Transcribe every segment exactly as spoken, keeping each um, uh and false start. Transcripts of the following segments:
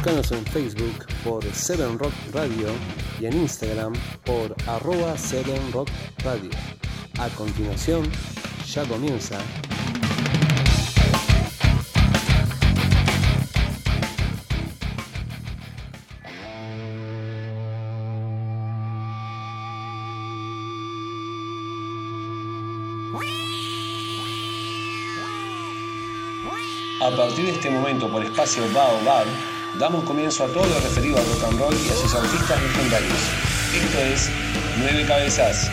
Búscanos en Facebook por Seven Rock Radio y en Instagram por arroba Seven Rock Radio. A continuación, ya comienza A partir de este momento, por espacio Baobab, damos comienzo a todo lo referido al rock and roll y a sus artistas legendarios. Esto es Nueve Cabezas.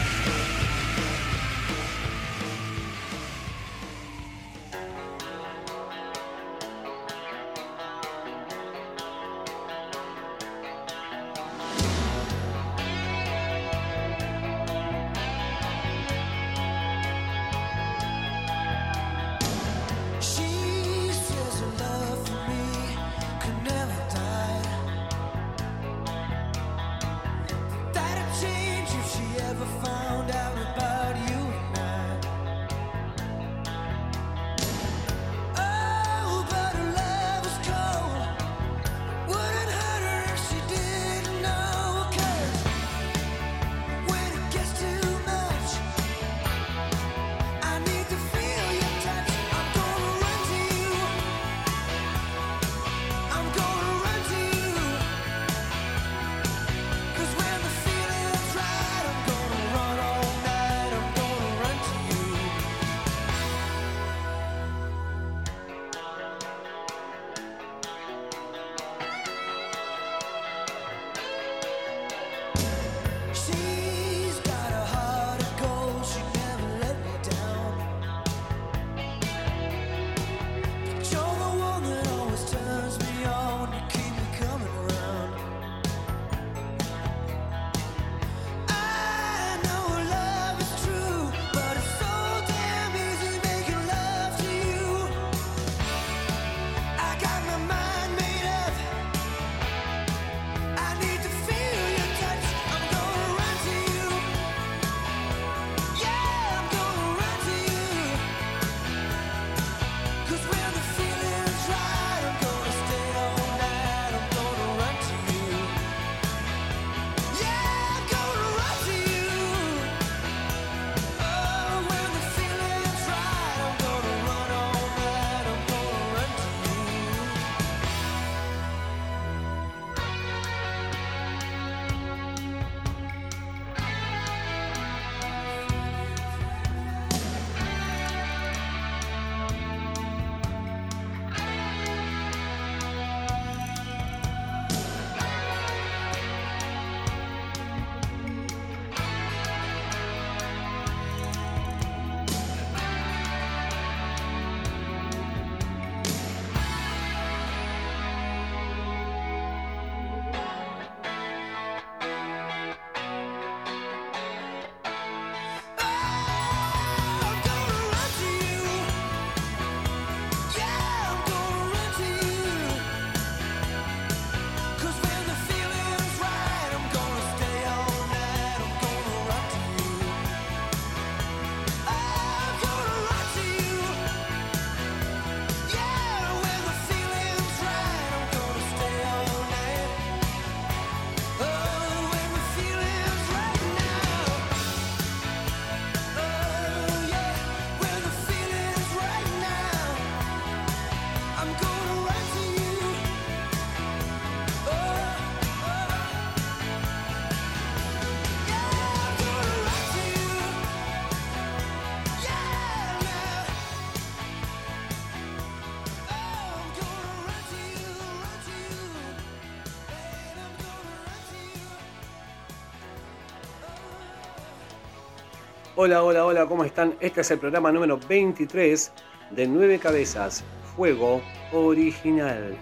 Hola, hola, hola, ¿cómo están? Este es el programa número veintitrés de Nueve Cabezas, Fuego Original.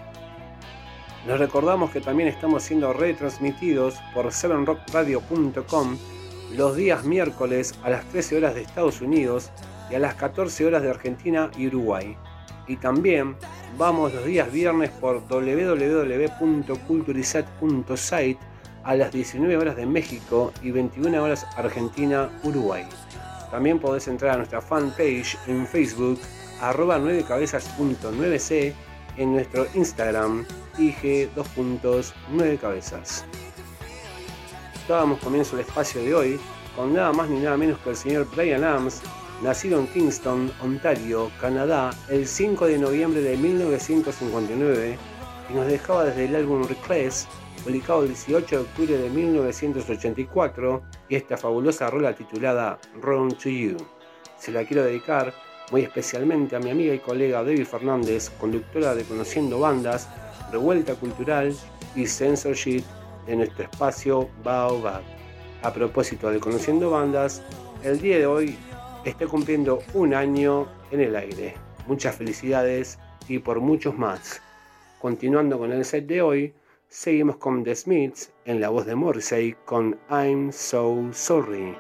Les recordamos que también estamos siendo retransmitidos por seven rock radio punto com los días miércoles a las trece horas de Estados Unidos y a las catorce horas de Argentina y Uruguay. Y también vamos los días viernes por doble u doble u doble u punto culturizat punto site a las diecinueve horas de México y veintiuna horas Argentina, Uruguay. También podés entrar a nuestra fanpage en Facebook, arroba nueve cabezas punto nueve c, en nuestro Instagram, I G dos puntos nueve cabezas. Dábamos comienzo al espacio de hoy con nada más ni nada menos que el señor Bryan Adams, nacido en Kingston, Ontario, Canadá, el cinco de noviembre de mil novecientos cincuenta y nueve, y nos dejaba desde el álbum Reckless, publicado el dieciocho de octubre de mil novecientos ochenta y cuatro, y esta fabulosa rola titulada Run to You. Se la quiero dedicar muy especialmente a mi amiga y colega Debbie Fernández, conductora de Conociendo Bandas, Revuelta Cultural y Censorship de nuestro espacio Baobab. A propósito de Conociendo Bandas, el día de hoy está cumpliendo un año en el aire. Muchas felicidades y por muchos más. Continuando con el set de hoy, seguimos con The Smiths en la voz de Morrissey con I'm So Sorry.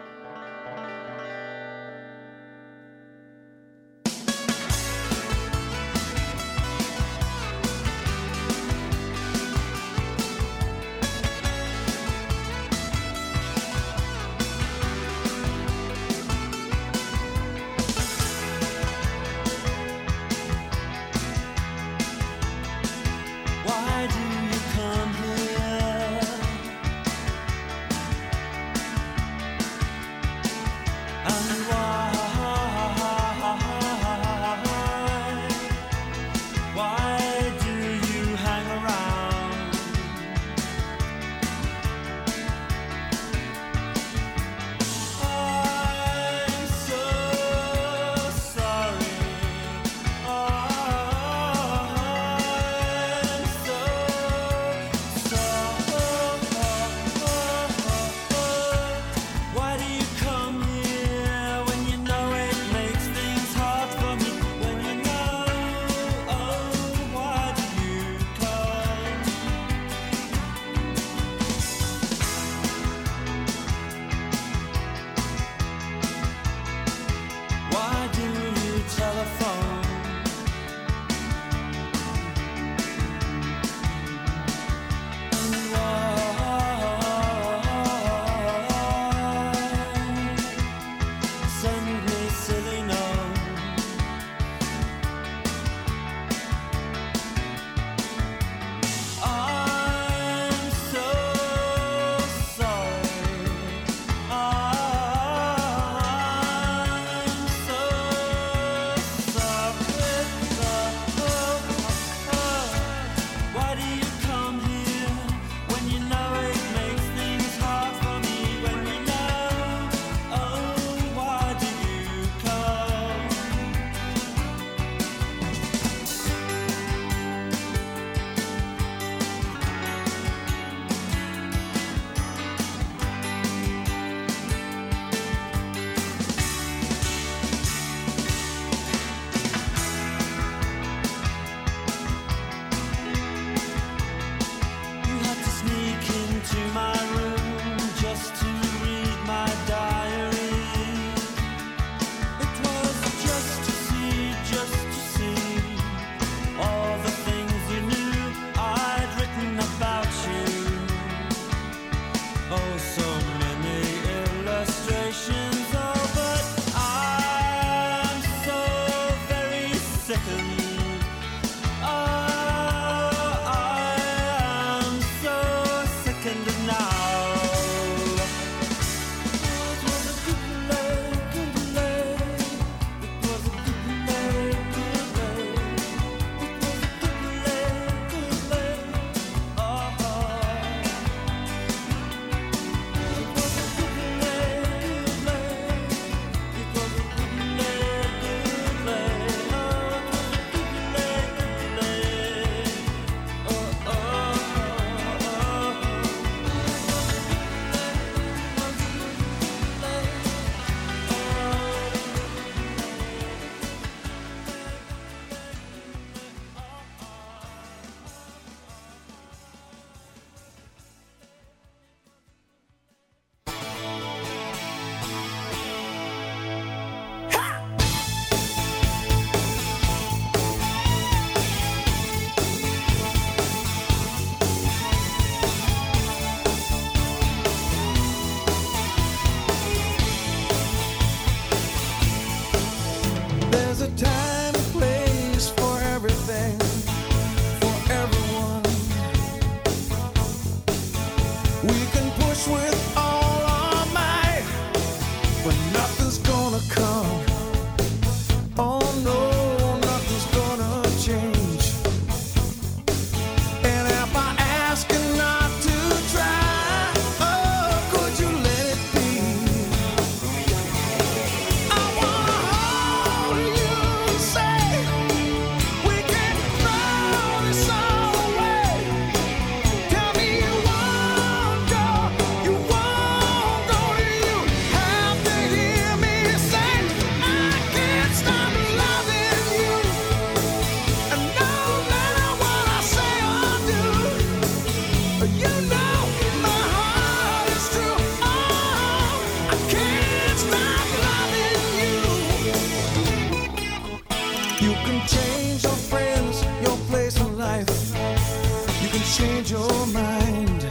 place in life you can change your mind.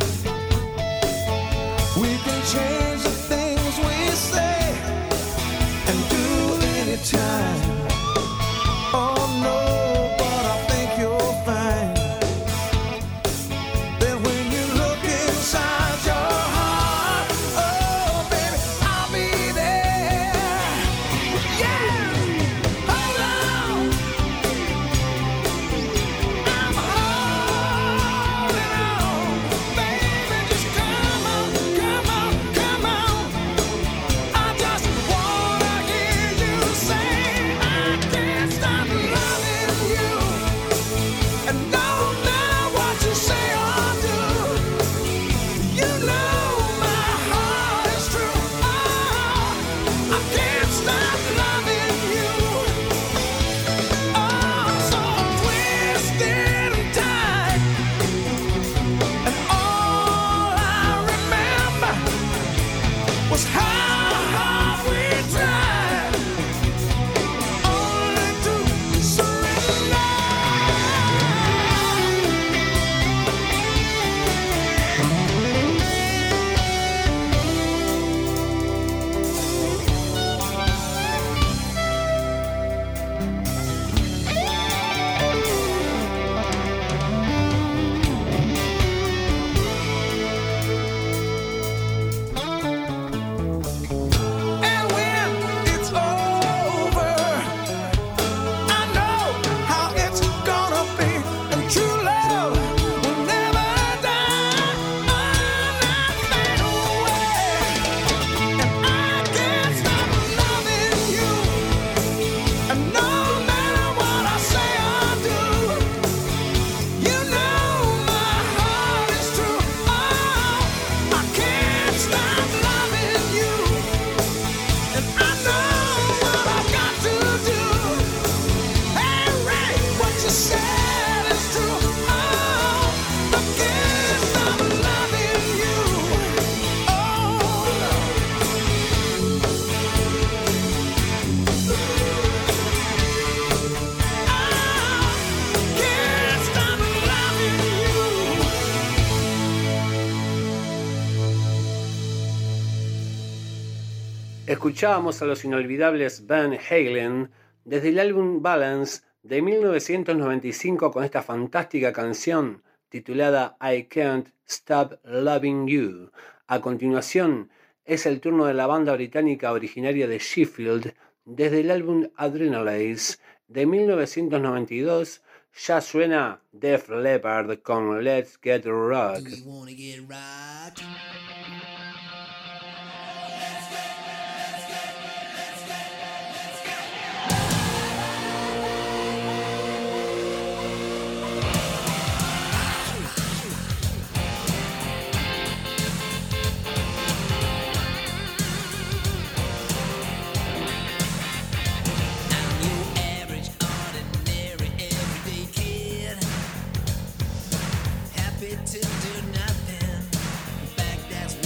We can change the things we say and do anytime. Oh no, but I think you'll find that when you look inside your heart, oh baby, I'll be there. Yeah, hold on, I'm holding on. Baby, just come on, come on, come on. I just wanna hear you say I can't stop loving you. And no matter what you say or do, you know my heart is true. Oh, I can't stop loving you. Oh, so twisted and tight, and all I remember was how hard we tried, only to surrender. And when it's over, I know how it's gonna be. And true love will never die. Oh, not fade away. And I can't stop loving you. And no matter what I say or do, you know my heart is true. Oh, I can't stop loving you. And I know what I've got to do. Hey, Ray, what you said is true. Oh, I can't stop loving you. Oh, I can't stop loving you. Escuchábamos a los inolvidables Van Halen desde el álbum Balance de mil novecientos noventa y cinco con esta fantástica canción titulada I Can't Stop Loving You. A continuación es el turno de la banda británica originaria de Sheffield desde el álbum Adrenalize de mil novecientos noventa y dos. Ya suena Def Leppard con Let's Get Rock. Do you wanna get rock? I'm your average, ordinary, everyday kid. Happy to do nothing. In fact, that's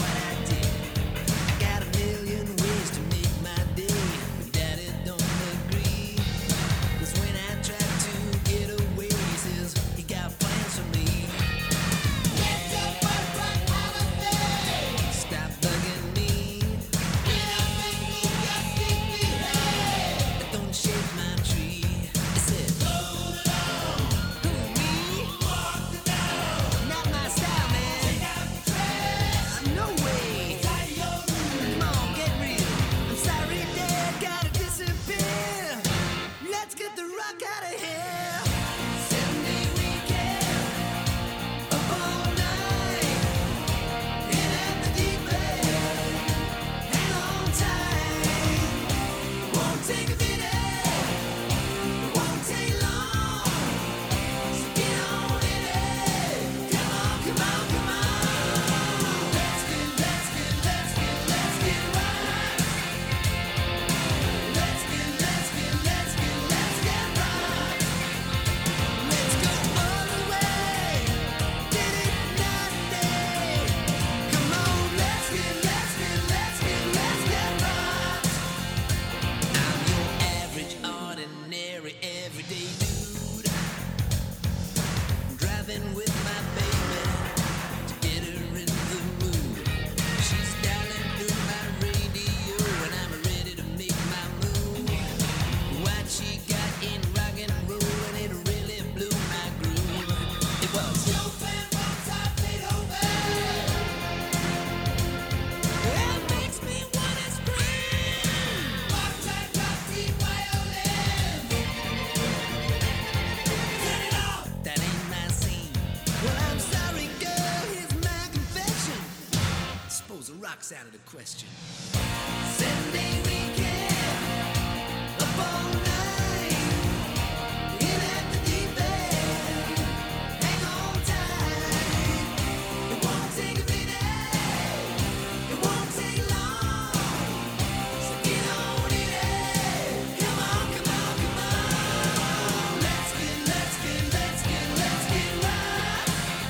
rock's out of the question. Seven-day weekend, up all night, in at the deep end, hang on tight. It won't take a minute, it won't take long, so get on in it. Come on, come on, come on. Let's get, let's get, let's get, let's get right.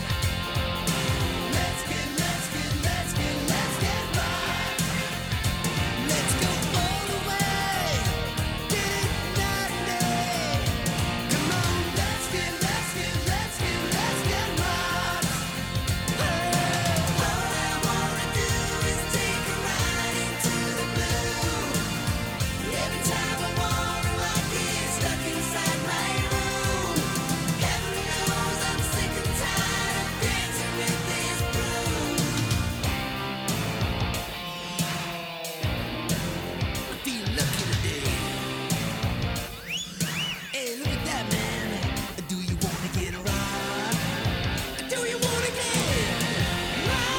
Let's get, let's get, let's get, let's get right. Let's go all the way. Get it night and day. Come on, let's get, let's get, let's get, let's get right. All I wanna do is take a ride into the blue. Every time I wanna, I get stuck inside my room. Heaven knows I'm sick and tired of dancing with this broom. I feel lucky today. Hey, look at that, man. Do you wanna get right? Do you wanna get right?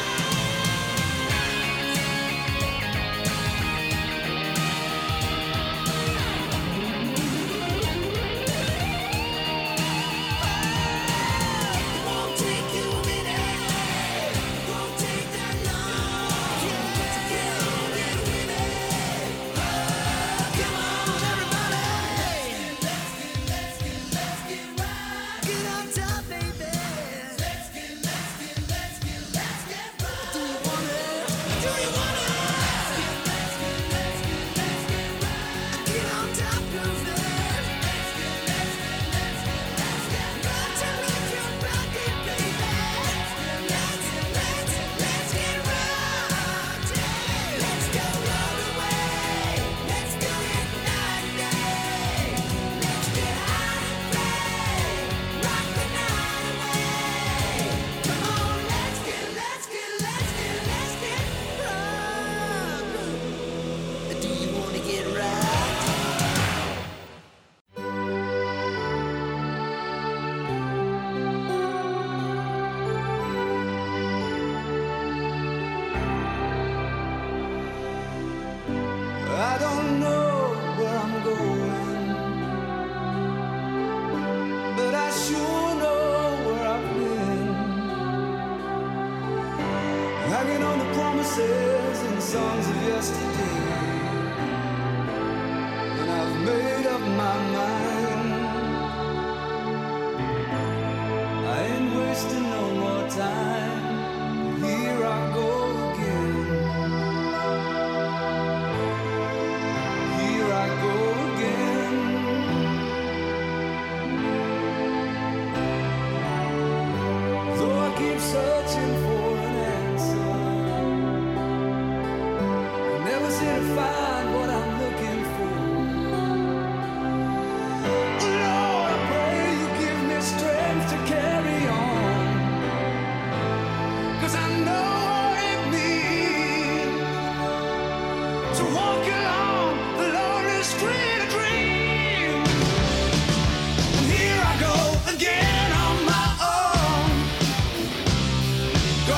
It won't take you a minute. It won't take that long to get on, get with it. Come on, everybody. Let's get, let's get, let's get right. Get on top, baby. Let's get, let's get, let's get, let's get right. Do you wanna? Do you wanna? Let's get, let's get, let's get, let's get right. Get on top, girlfriend. Let's get, let's get, let's get, let's get right. To rock your body, baby. Let's get, let's, let's get right. Let's go all the way. Let's do it night and day. Let's get out and play. Rock the night away. Come on, let's get, let's get, let's get, let's get right. Do you wanna get right? I don't know where I'm going, but I sure know where I've been. Hanging on the promises and songs of yesterday, and I've made up my mind. I ain't wasting no more time. Here I go again. Here I go again. Though I keep searching for an answer, I never seem to find what I'm looking for. Lord, I pray you give me strength to carry on, 'cause I know what it means to walk along the lonely street of dreams. And here I go again on my own,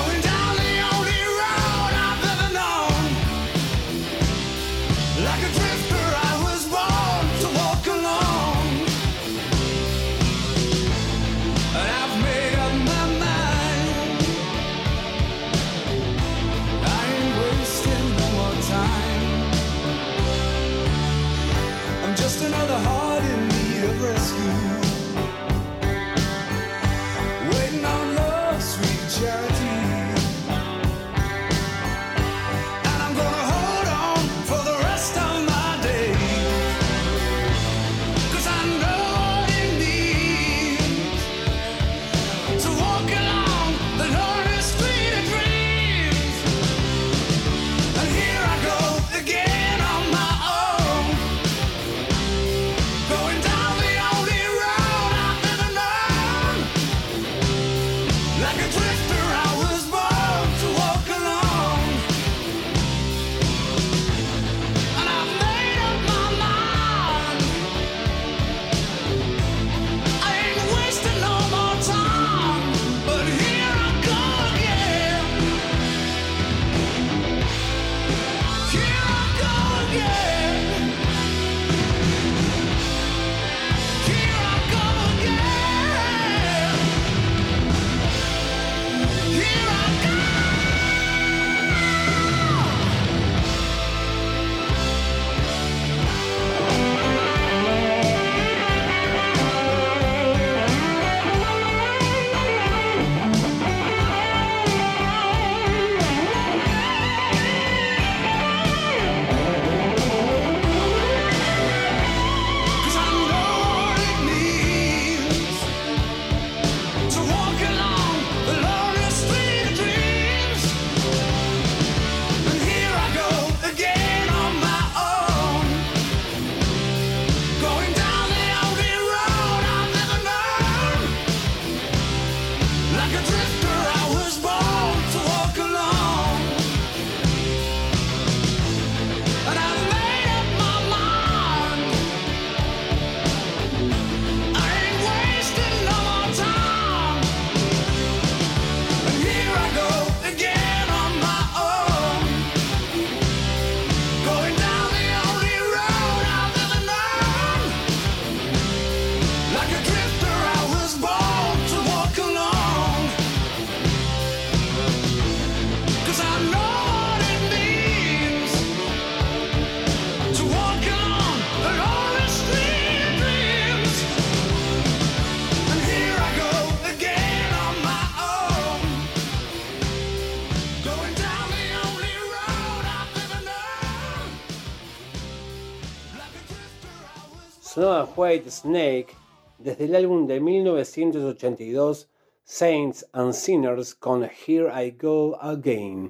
Sonaba White Snake desde el álbum de mil novecientos ochenta y dos Saints and Sinners con Here I Go Again.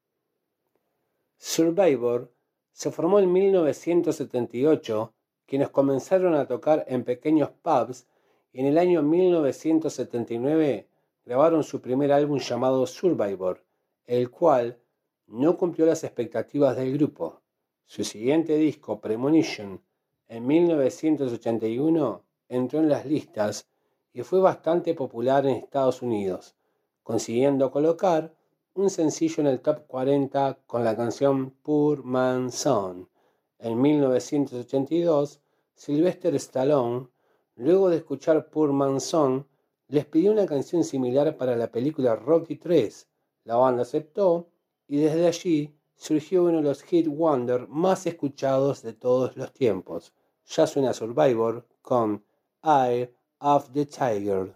Survivor se formó en mil novecientos setenta y ocho, quienes comenzaron a tocar en pequeños pubs y en el año mil novecientos setenta y nueve grabaron su primer álbum llamado Survivor, el cual no cumplió las expectativas del grupo. Su siguiente disco, Premonition, en mil novecientos ochenta y uno, entró en las listas y fue bastante popular en Estados Unidos, consiguiendo colocar un sencillo en el top cuarenta con la canción Poor Man's Son. En mil novecientos ochenta y dos, Sylvester Stallone, luego de escuchar Poor Man's Son, les pidió una canción similar para la película Rocky tres. La banda aceptó y desde allí surgió uno de los hit wonder más escuchados de todos los tiempos. Ya suena Survivor con Eye of the Tiger.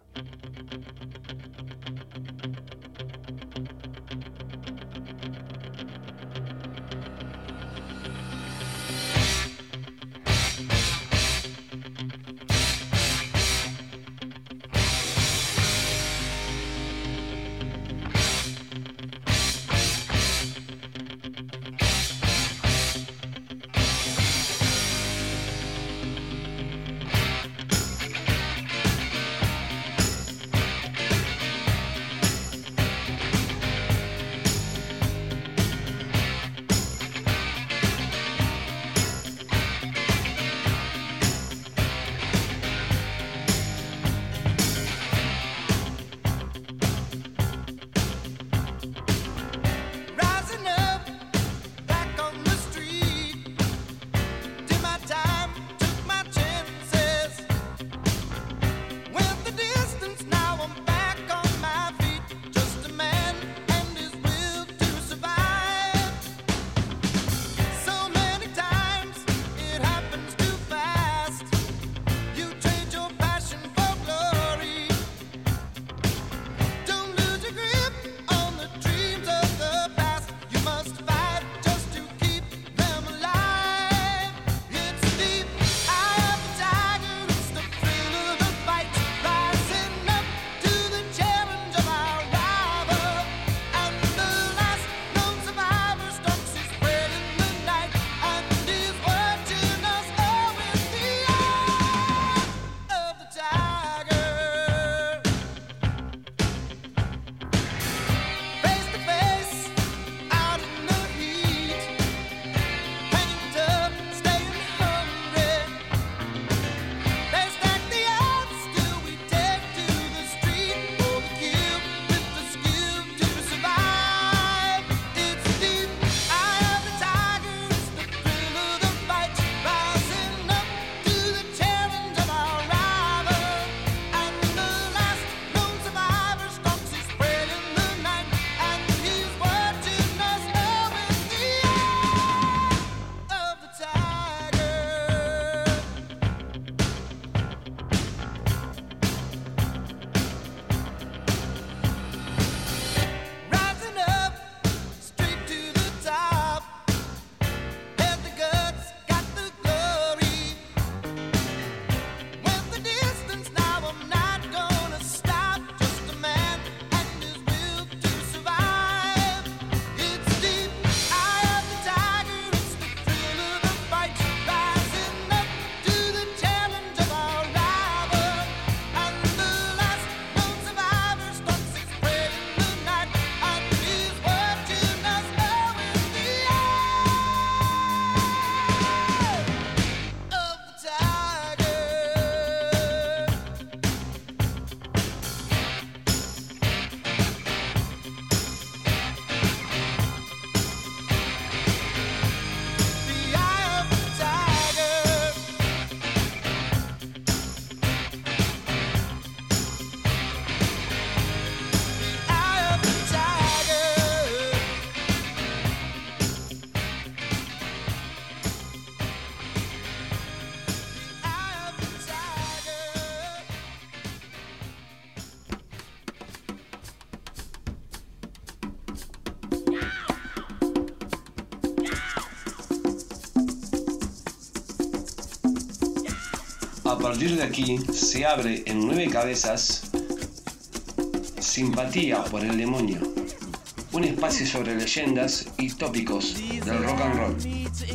partir de aquí se abre en nueve cabezas Simpatía por el Demonio, un espacio sobre leyendas y tópicos del rock and roll.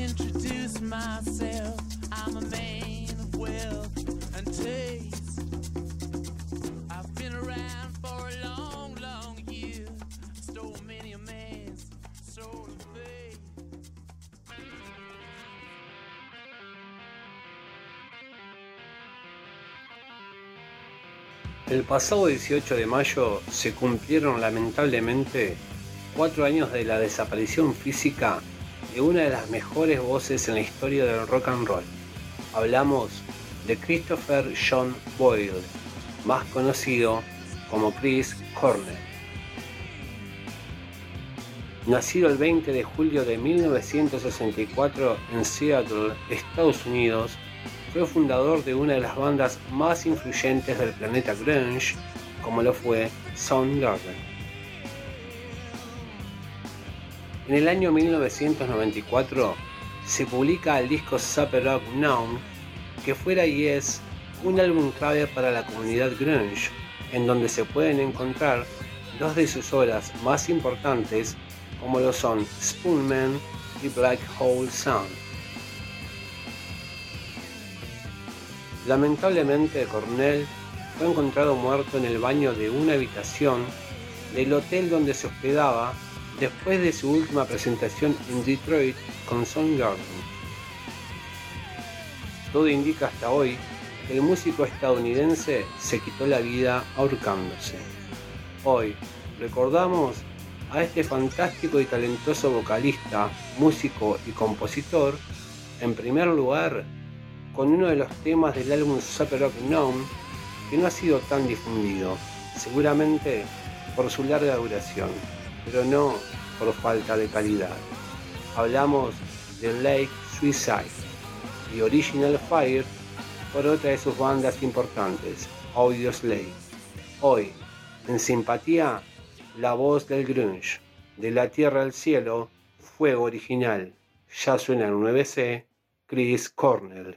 El pasado dieciocho de mayo se cumplieron lamentablemente cuatro años de la desaparición física de una de las mejores voces en la historia del rock and roll. Hablamos de Christopher John Boyle, más conocido como Chris Cornell. Nacido el veinte de julio de mil novecientos sesenta y cuatro en Seattle, Estados Unidos, fue fundador de una de las bandas más influyentes del planeta grunge, como lo fue Soundgarden. En el año mil novecientos noventa y cuatro se publica el disco Super Rock Known, que fuera y es un álbum clave para la comunidad grunge, en donde se pueden encontrar dos de sus obras más importantes, como lo son Spoonman y Black Hole Sun. Lamentablemente, Cornell fue encontrado muerto en el baño de una habitación del hotel donde se hospedaba después de su última presentación en Detroit con Soundgarden. Todo indica hasta hoy que el músico estadounidense se quitó la vida ahorcándose. Hoy recordamos a este fantástico y talentoso vocalista, músico y compositor, en primer lugar con uno de los temas del álbum Super Rock Known, que no ha sido tan difundido, seguramente por su larga duración, pero no por falta de calidad. Hablamos de Lake Suicide y Original Fire por otra de sus bandas importantes, Audioslave. Hoy, en Simpatía, la voz del grunge, de la tierra al cielo, fuego original. Ya suena el nueve C, Chris Cornell.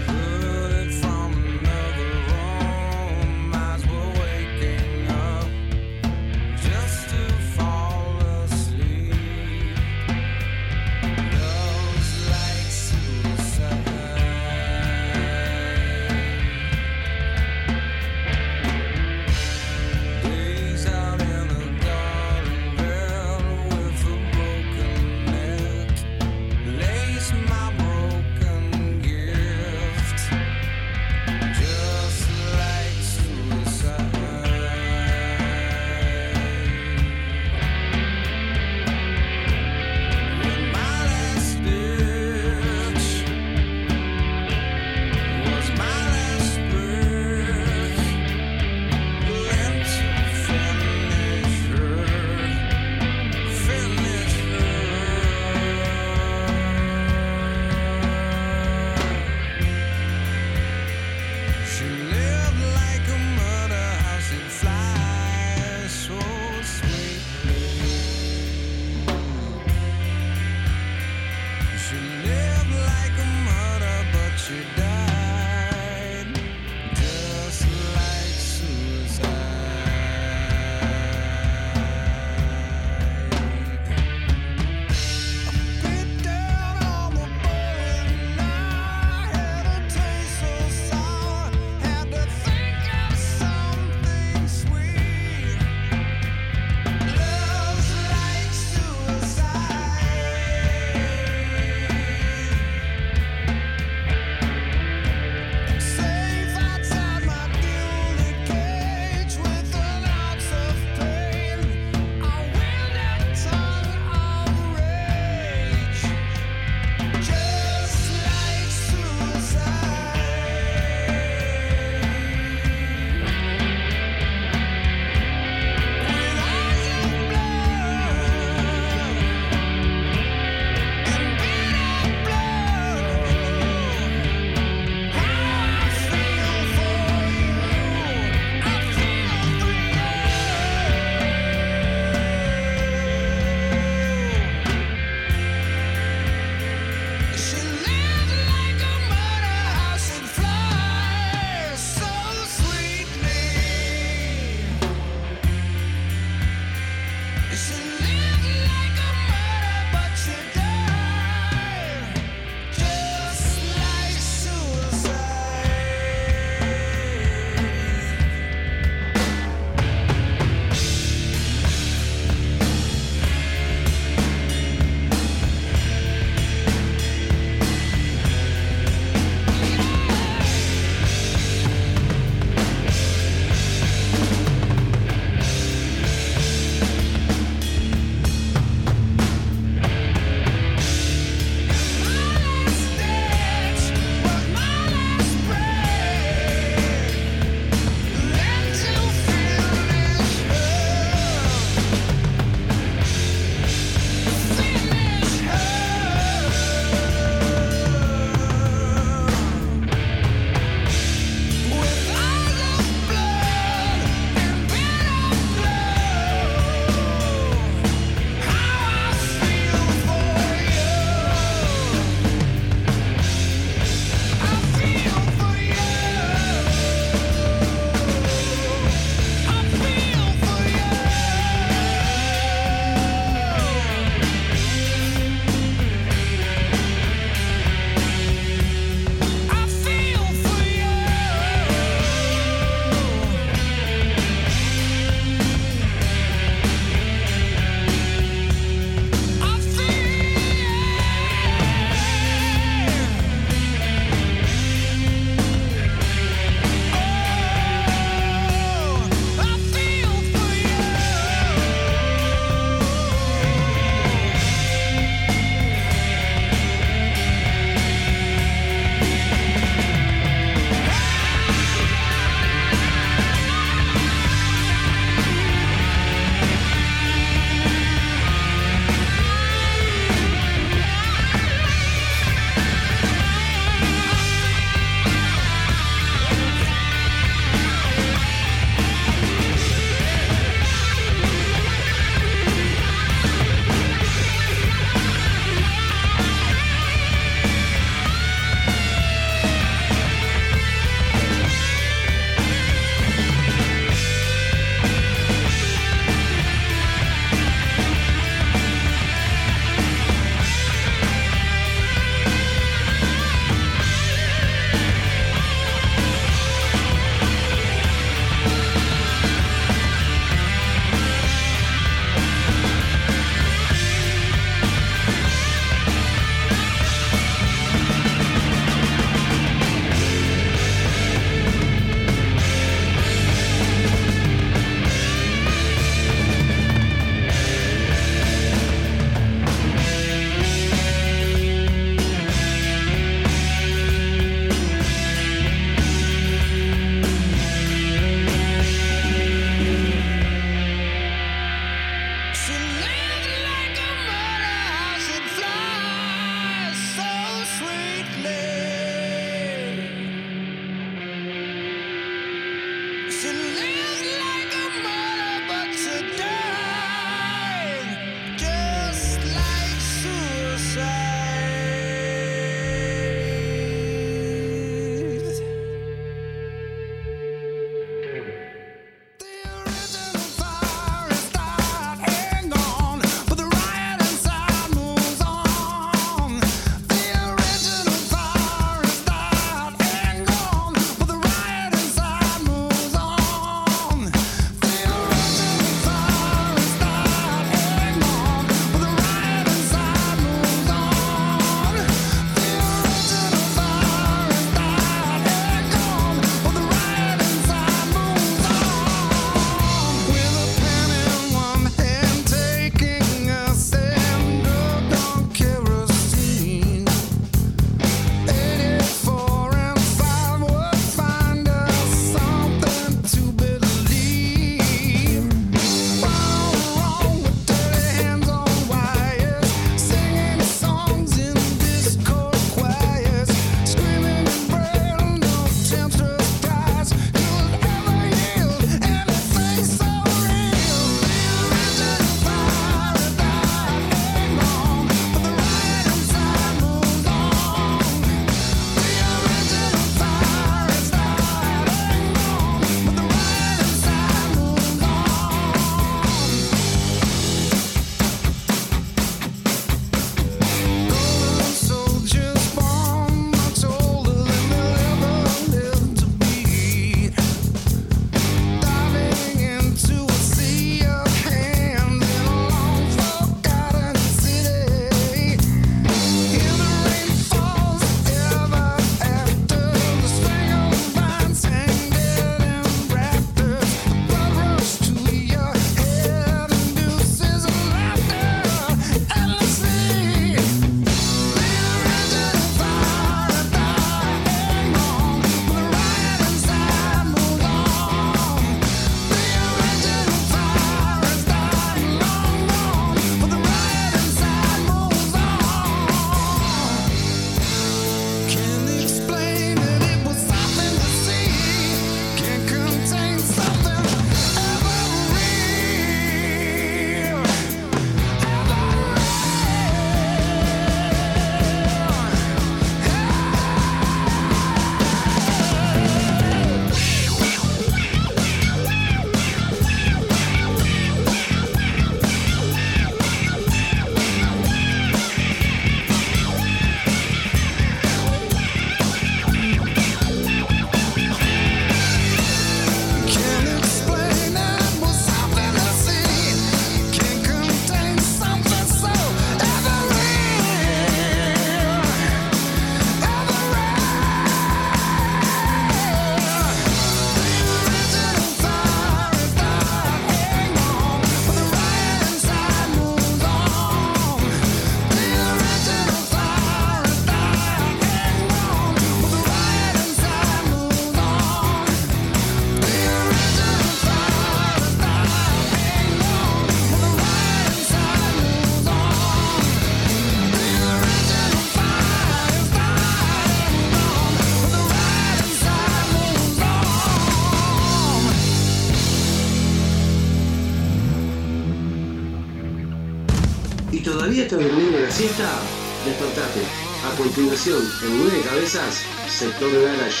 ¿Todavía estás durmiendo la siesta? Despertate. A continuación, en nueve cabezas, Sector Garage.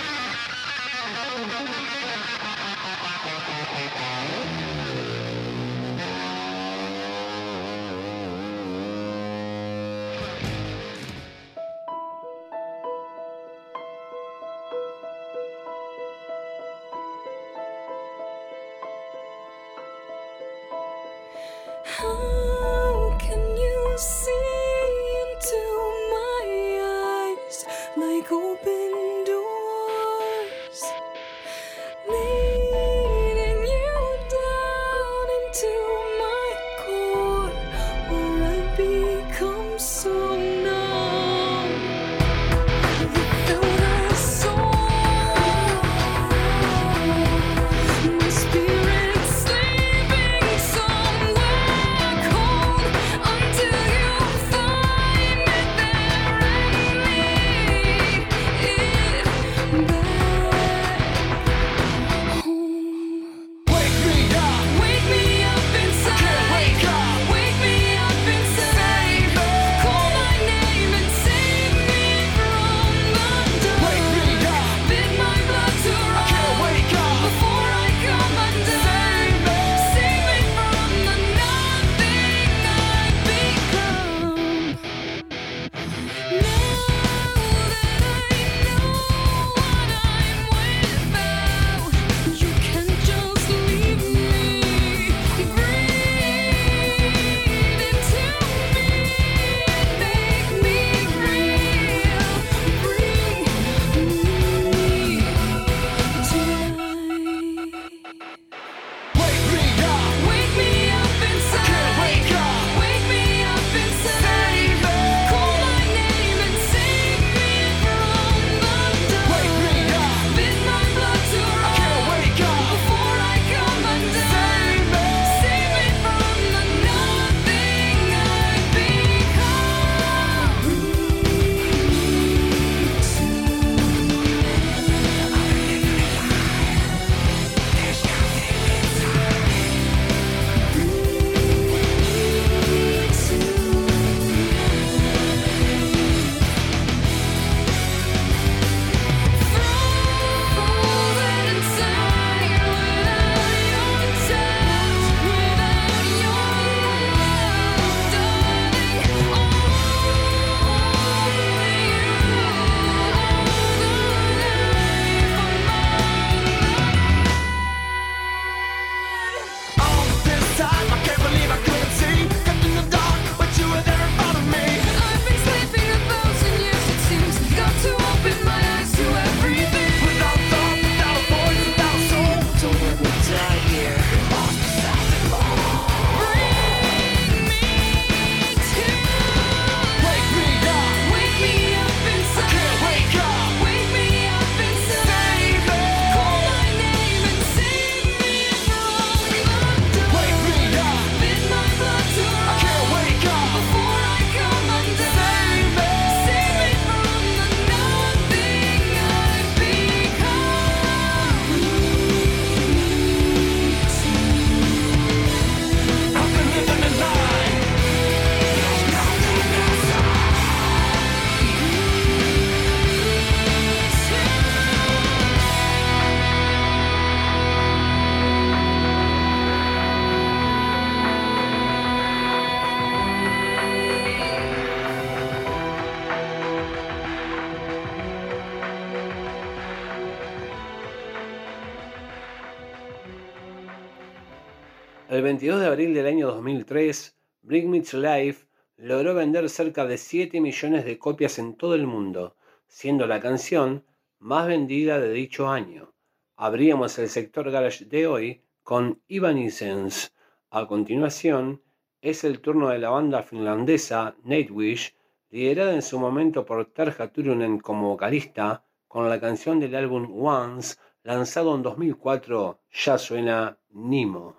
How can you see into my eyes like open doors, leading you down into my core, where I become so numb without a soul? My spirit sleeping somewhere cold until you find it there and lead it back home. Wake me up. Wake me up inside. Wake up. Wake me up inside. Call my name and save me from the dark. Wake me up. Bid my blood to I can't run wake up. before I come undone. Save me from the nothing I've become. Now that I know what I'm without, you can just leave me. Breathe into me, make me real. Bring me tonight. Wake me up. Wake me up inside. Can't wake up. Wake me up inside. Call my name and save me from the dark. Wake me up. Bid my blood to run Can't wake up. before I come undone. Save me from the nothing I've Frozen inside without your touch, without your love, darling. Only you are the life of mine. All this time, I can't believe I couldn't see. Kept in the dark, but you were there in front of me. I've been sleeping a thousand years, it seems. Got to open my eyes to everything. Without thought, without a voice, without a soul. Don't let me die here. Lost beside the law. Bring me to Wake me up. Wake me up inside. Can't wake up. Wake me up inside. Save me. Call my name and save me from the dark. Wake me up. Bid my blood to I run can't wake up. before I come undone. Save me. Save me from the nothing I've become. I've been living a lie. There's nothing inside. El veintidós de abril del año dos mil tres, Bring Me to Life logró vender cerca de siete millones de copias en todo el mundo, siendo la canción más vendida de dicho año. Abríamos el sector garage de hoy con Evanescence. A continuación, es el turno de la banda finlandesa Nightwish, liderada en su momento por Tarja Turunen como vocalista, con la canción del álbum Once, lanzado en dos mil cuatro. Ya suena Nemo.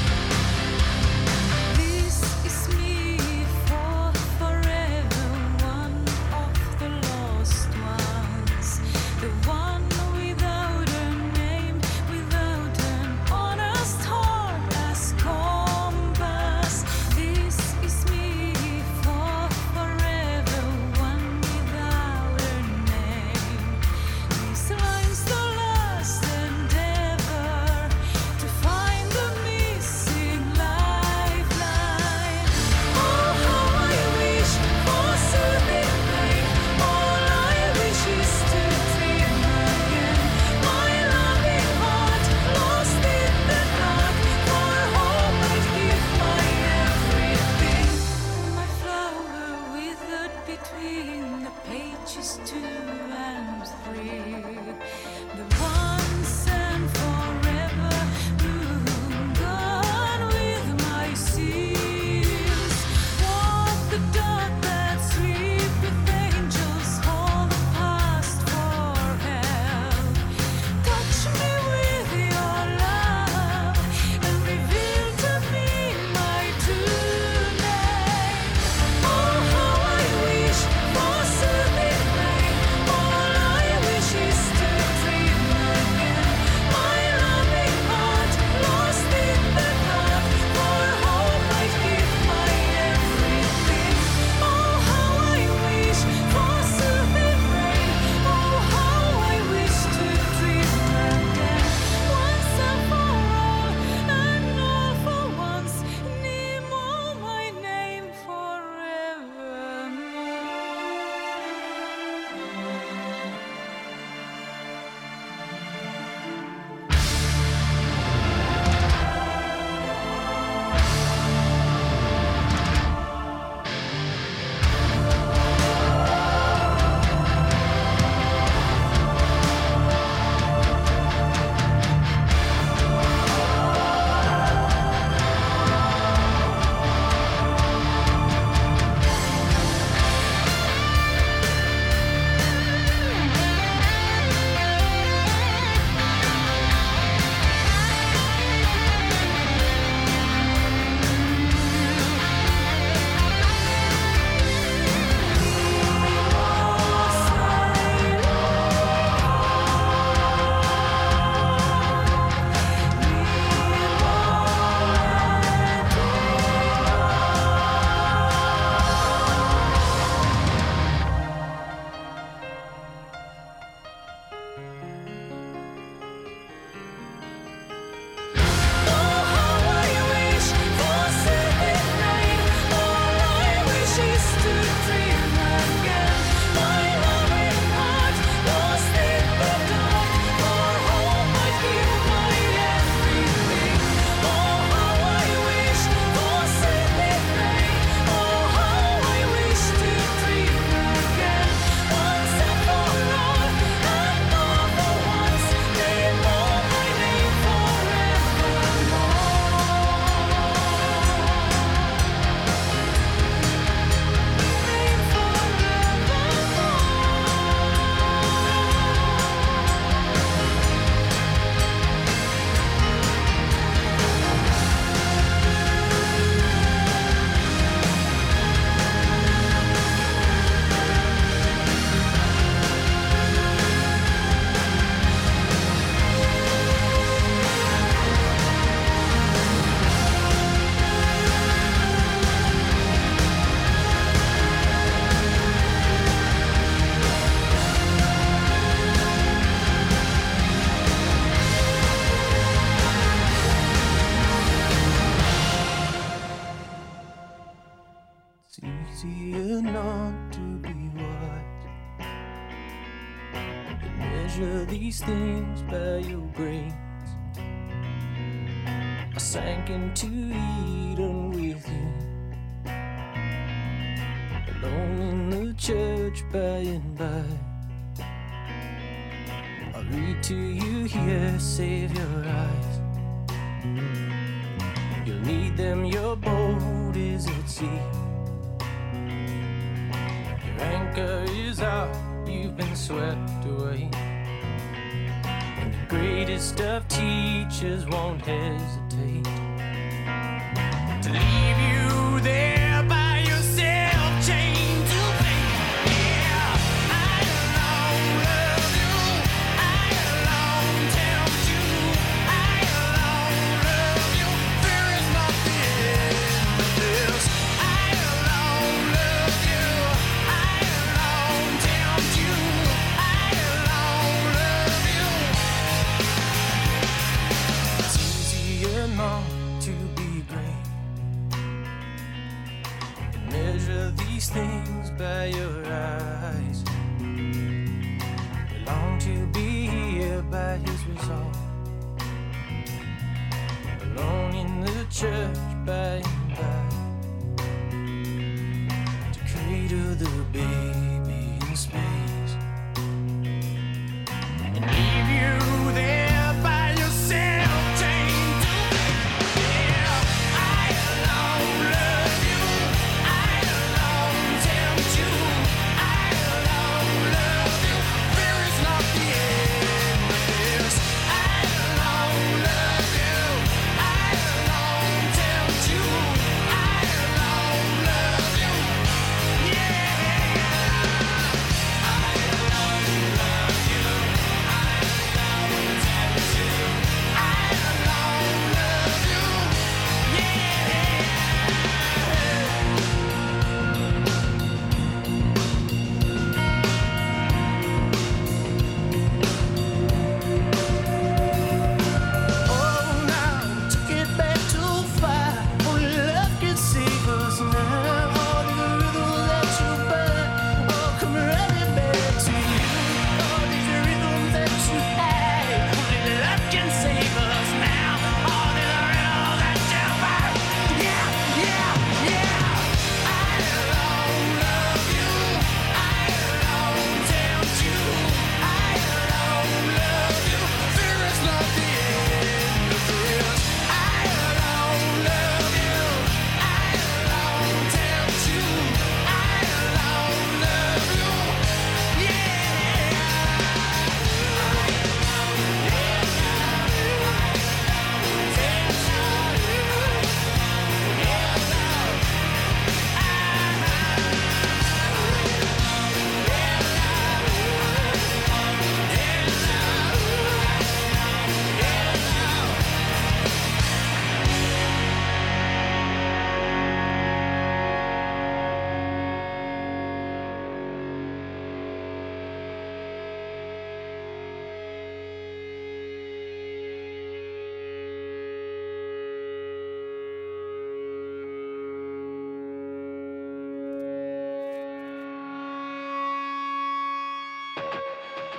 This is me for forever. between the pages two and three. The once and forever moon gone with my seas. Walk the dark that sleep with angels, hold the past for help. Touch me with your love and reveal to me my true name. Oh, how I wish for soothing rain. All I wish is to dream again. My loving heart lost in the dark, for hope might give my everything. Oh, how I wish for soothing rain. Oh, how I wish to dream again. Once and for all, and all for once, Nemo, my name forevermore. Oh, how I wish for soothing rain. All I wish is to dream again. My loving heart lost in the dark, for hope might give my everything. Oh, how I wish for soothing rain. Oh, how I wish to dream again. Once and for all, and all for once, they know my name forevermore. Name forevermore. It's easier not to be wise and measure these things by your grace. I sank into Eden with you, alone in the church by and by. I read to you here, save your eyes. You'll need them, your boat is at sea. Your anchor is out, you've been swept away. And the greatest of teachers won't hesitate to leave you there by yourself, chained to faith. Yeah, I alone love you, I alone tempt you, I alone love you. There is nothing but this. I alone love you, I alone tempt you, I alone love you. It's easier not to be brave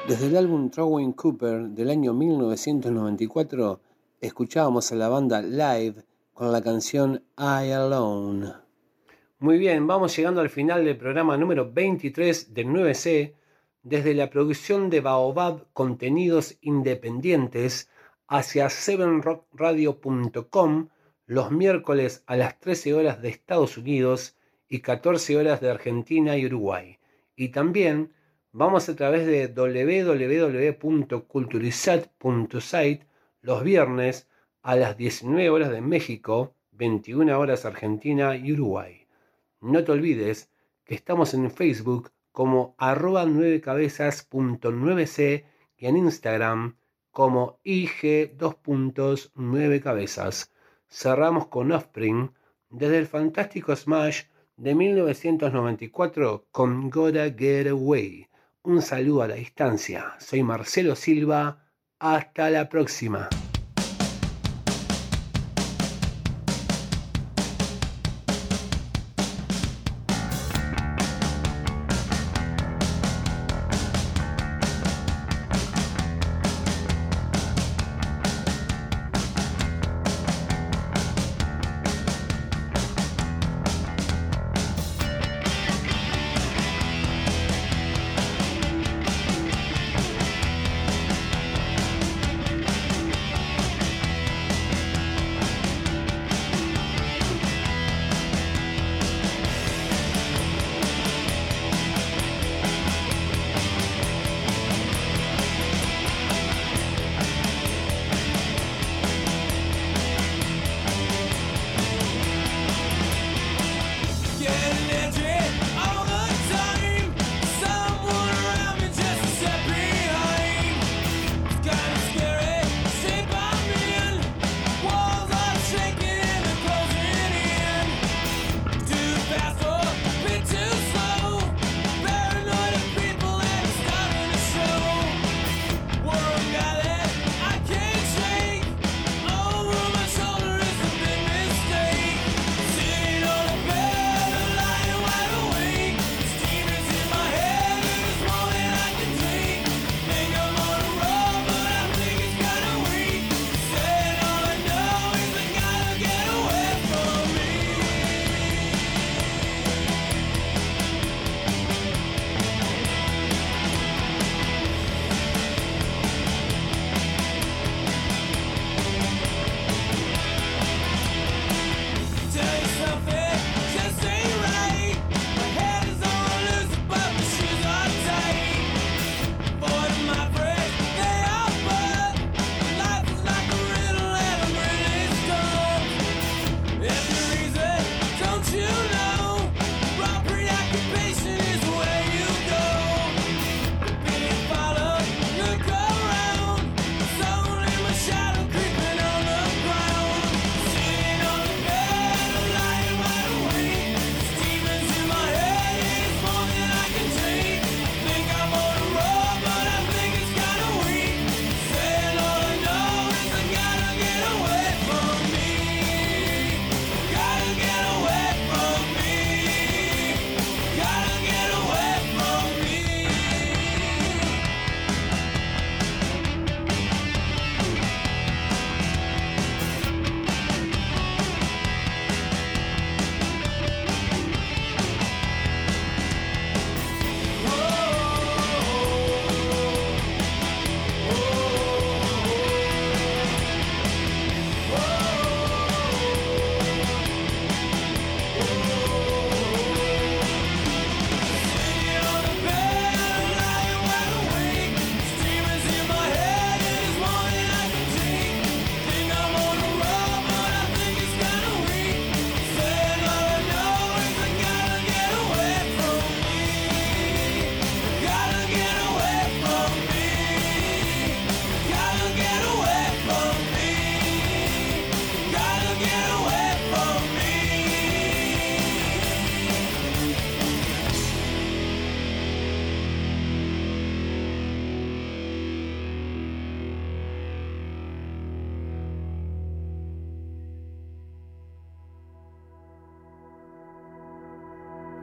Desde el álbum Throwing Cooper del año mil novecientos noventa y cuatro, escuchábamos a la banda live con la canción I Alone. Muy bien, vamos llegando al final del programa número veintitrés del nueve ce, desde la producción de Baobab Contenidos Independientes hacia seven rock radio punto com, los miércoles a las trece horas de Estados Unidos y catorce horas de Argentina y Uruguay. Y también vamos a través de doble u doble u doble u punto culturizat punto site los viernes a las diecinueve horas de México, veintiuna horas Argentina y Uruguay. No te olvides que estamos en Facebook como arroba nueve cabezas punto nueve ce y en Instagram como I G dos puntos nueve cabezas. Cerramos con Offspring desde el fantástico Smash de mil novecientos noventa y cuatro con Gotta Get Away. Un saludo a la distancia. Soy Marcelo Silva. Hasta la próxima.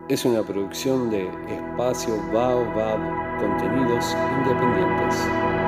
es una producción de Espacio Baobab, contenidos independientes.